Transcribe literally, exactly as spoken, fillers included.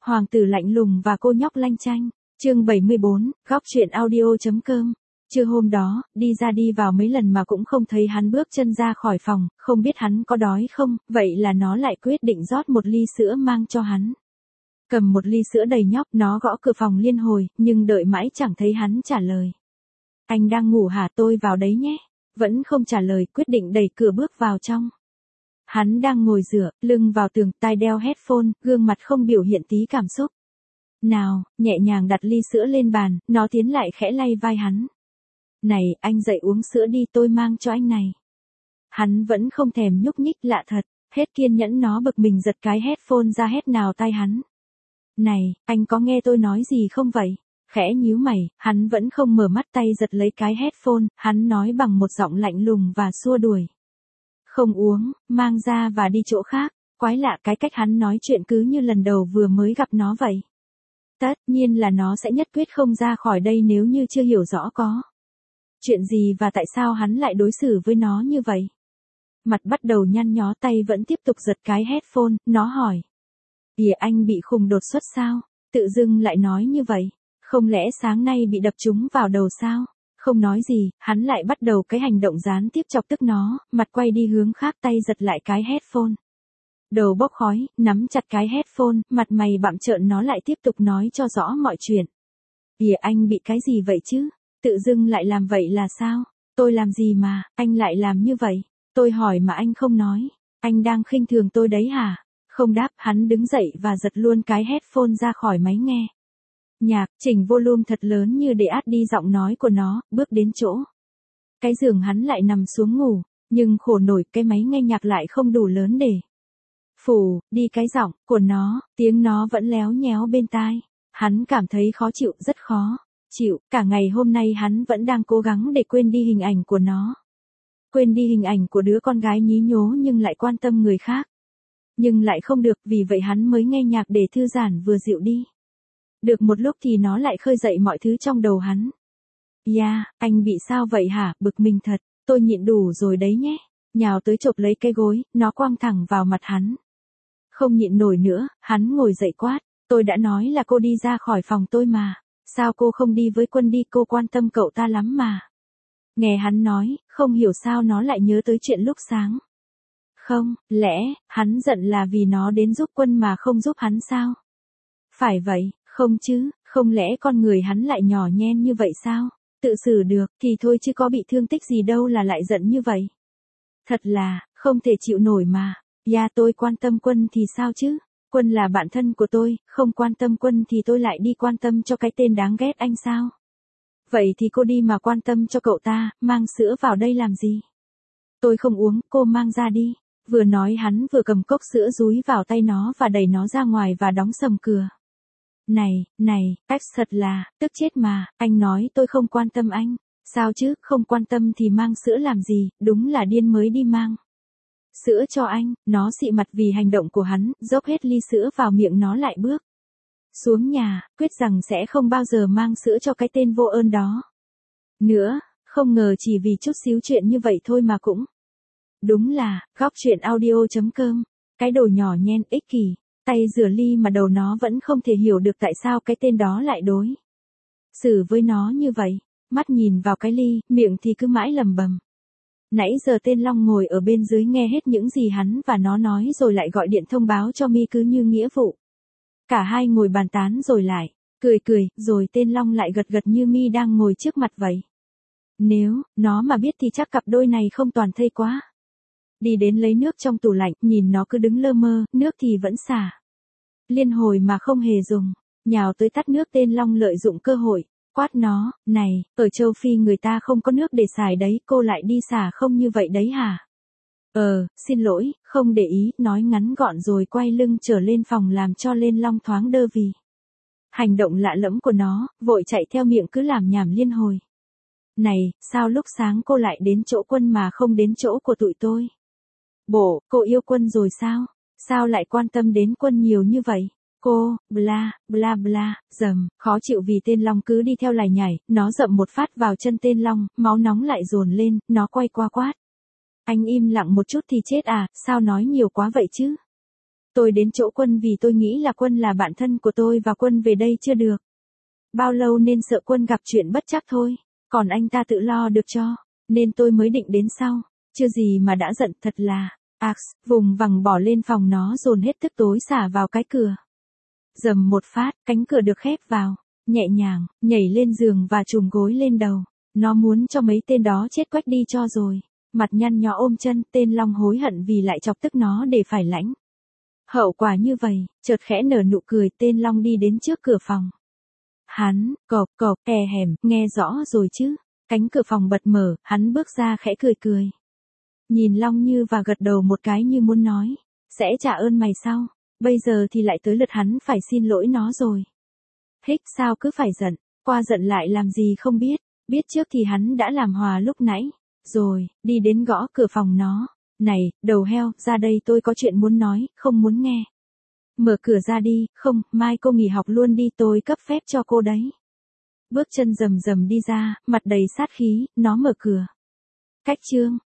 Hoàng tử lạnh lùng và cô nhóc lanh chanh. Chương bảy mươi bốn, góc truyện audio.com. Trưa hôm đó, đi ra đi vào mấy lần mà cũng không thấy hắn bước chân ra khỏi phòng, không biết hắn có đói không, vậy là nó lại quyết định rót một ly sữa mang cho hắn. Cầm một ly sữa đầy nhóc, nó gõ cửa phòng liên hồi, nhưng đợi mãi chẳng thấy hắn trả lời. Anh đang ngủ hả, tôi vào đấy nhé. Vẫn không trả lời, quyết định đẩy cửa bước vào trong. Hắn đang ngồi dựa, lưng vào tường, tai đeo headphone, gương mặt không biểu hiện tí cảm xúc. Nào, nhẹ nhàng đặt ly sữa lên bàn, nó tiến lại khẽ lay vai hắn. Này, anh dậy uống sữa đi, tôi mang cho anh này. Hắn vẫn không thèm nhúc nhích, lạ thật, hết kiên nhẫn nó bực mình giật cái headphone ra hét nào tai hắn. Này, anh có nghe tôi nói gì không vậy? Khẽ nhíu mày, hắn vẫn không mở mắt, tay giật lấy cái headphone, hắn nói bằng một giọng lạnh lùng và xua đuổi. Không uống, mang ra và đi chỗ khác. Quái lạ, cái cách hắn nói chuyện cứ như lần đầu vừa mới gặp nó vậy. Tất nhiên là nó sẽ nhất quyết không ra khỏi đây nếu như chưa hiểu rõ có chuyện gì và tại sao hắn lại đối xử với nó như vậy. Mặt bắt đầu nhăn nhó, tay vẫn tiếp tục giật cái headphone, nó hỏi. Kìa, anh bị khùng đột xuất sao? Tự dưng lại nói như vậy. Không lẽ sáng nay bị đập trúng vào đầu sao? Không nói gì, hắn lại bắt đầu cái hành động gián tiếp chọc tức nó, mặt quay đi hướng khác, tay giật lại cái headphone. Đầu bốc khói, nắm chặt cái headphone, mặt mày bặm trợn, nó lại tiếp tục nói cho rõ mọi chuyện. Kìa, anh bị cái gì vậy chứ? Tự dưng lại làm vậy là sao? Tôi làm gì mà, anh lại làm như vậy? Tôi hỏi mà anh không nói. Anh đang khinh thường tôi đấy hả? Không đáp, hắn đứng dậy và giật luôn cái headphone ra khỏi máy nghe nhạc, chỉnh volume thật lớn như để át đi giọng nói của nó, bước đến chỗ cái giường hắn lại nằm xuống ngủ, nhưng khổ nổi, cái máy nghe nhạc lại không đủ lớn để phủ đi cái giọng của nó, tiếng nó vẫn léo nhéo bên tai. Hắn cảm thấy khó chịu, rất khó chịu, cả ngày hôm nay hắn vẫn đang cố gắng để quên đi hình ảnh của nó. Quên đi hình ảnh của đứa con gái nhí nhố nhưng lại quan tâm người khác. Nhưng lại không được, vì vậy hắn mới nghe nhạc để thư giãn vừa dịu đi. Được một lúc thì nó lại khơi dậy mọi thứ trong đầu hắn. Ya, yeah, anh bị sao vậy hả, bực mình thật, tôi nhịn đủ rồi đấy nhé. Nhào tới chộp lấy cái gối, nó quăng thẳng vào mặt hắn. Không nhịn nổi nữa, hắn ngồi dậy quát. Tôi đã nói là cô đi ra khỏi phòng tôi mà. Sao cô không đi với Quân đi, cô quan tâm cậu ta lắm mà. Nghe hắn nói, không hiểu sao nó lại nhớ tới chuyện lúc sáng. Không, lẽ, hắn giận là vì nó đến giúp Quân mà không giúp hắn sao? Phải vậy, không chứ, không lẽ con người hắn lại nhỏ nhen như vậy sao? Tự xử được, thì thôi chứ có bị thương tích gì đâu là lại giận như vậy. Thật là, không thể chịu nổi mà. Ya, tôi quan tâm Quân thì sao chứ? Quân là bạn thân của tôi, không quan tâm Quân thì tôi lại đi quan tâm cho cái tên đáng ghét anh sao? Vậy thì cô đi mà quan tâm cho cậu ta, mang sữa vào đây làm gì? Tôi không uống, cô mang ra đi. Vừa nói hắn vừa cầm cốc sữa dúi vào tay nó và đẩy nó ra ngoài và đóng sầm cửa. Này, này, cách thật là, tức chết mà, anh nói tôi không quan tâm anh. Sao chứ, không quan tâm thì mang sữa làm gì, đúng là điên mới đi mang sữa cho anh. Nó xị mặt vì hành động của hắn, dốc hết ly sữa vào miệng, nó lại bước xuống nhà, quyết rằng sẽ không bao giờ mang sữa cho cái tên vô ơn đó nữa. Không ngờ chỉ vì chút xíu chuyện như vậy thôi mà cũng đúng là, góc truyện audio.com. Cái đồ nhỏ nhen, ích kỷ, tay rửa ly mà đầu nó vẫn không thể hiểu được tại sao cái tên đó lại đối xử với nó như vậy. Mắt nhìn vào cái ly, miệng thì cứ mãi lầm bầm. Nãy giờ tên Long ngồi ở bên dưới nghe hết những gì hắn và nó nói rồi lại gọi điện thông báo cho Mi cứ như nghĩa vụ. Cả hai ngồi bàn tán rồi lại cười cười, rồi tên Long lại gật gật như Mi đang ngồi trước mặt vậy. Nếu nó mà biết thì chắc cặp đôi này không toàn thây quá. Đi đến lấy nước trong tủ lạnh, nhìn nó cứ đứng lơ mơ, nước thì vẫn xả liên hồi mà không hề dùng. Nhào tới tắt nước, tên Long lợi dụng cơ hội quát nó. Này, ở châu Phi người ta không có nước để xài đấy, cô lại đi xả không như vậy đấy hả? Ờ, xin lỗi, không để ý, nói ngắn gọn rồi quay lưng trở lên phòng, làm cho lên Long thoáng đơ vì hành động lạ lẫm của nó, vội chạy theo miệng cứ làm nhảm liên hồi. Này, sao lúc sáng cô lại đến chỗ Quân mà không đến chỗ của tụi tôi? Bộ, cô yêu Quân rồi sao? Sao lại quan tâm đến Quân nhiều như vậy? Cô, bla, bla bla, dầm, khó chịu vì tên Long cứ đi theo lải nhải, nó dậm một phát vào chân tên Long, máu nóng lại dồn lên, nó quay qua quát. Anh im lặng một chút thì chết à, sao nói nhiều quá vậy chứ? Tôi đến chỗ Quân vì tôi nghĩ là Quân là bạn thân của tôi và Quân về đây chưa được bao lâu nên sợ Quân gặp chuyện bất trắc thôi, còn anh ta tự lo được cho, nên tôi mới định đến sau, chưa gì mà đã giận thật là, Ax, vùng vằng bỏ lên phòng nó dồn hết thức tối xả vào cái cửa. Dầm một phát, cánh cửa được khép vào, nhẹ nhàng, nhảy lên giường và trùm gối lên đầu, nó muốn cho mấy tên đó chết quách đi cho rồi, mặt nhăn nhó ôm chân, tên Long hối hận vì lại chọc tức nó để phải lãnh hậu quả như vậy, chợt khẽ nở nụ cười, tên Long đi đến trước cửa phòng. Hắn, cộp cộp, e hèm, nghe rõ rồi chứ. Cánh cửa phòng bật mở, hắn bước ra khẽ cười cười. Nhìn Long Như và gật đầu một cái như muốn nói, sẽ trả ơn mày sau, bây giờ thì lại tới lượt hắn phải xin lỗi nó rồi. Hích sao cứ phải giận, qua giận lại làm gì không biết, biết trước thì hắn đã làm hòa lúc nãy, rồi, đi đến gõ cửa phòng nó. Này, đầu heo, ra đây tôi có chuyện muốn nói, không muốn nghe. Mở cửa ra đi, không, mai cô nghỉ học luôn đi, tôi cấp phép cho cô đấy. Bước chân rầm rầm đi ra, mặt đầy sát khí, nó mở cửa. Cách chương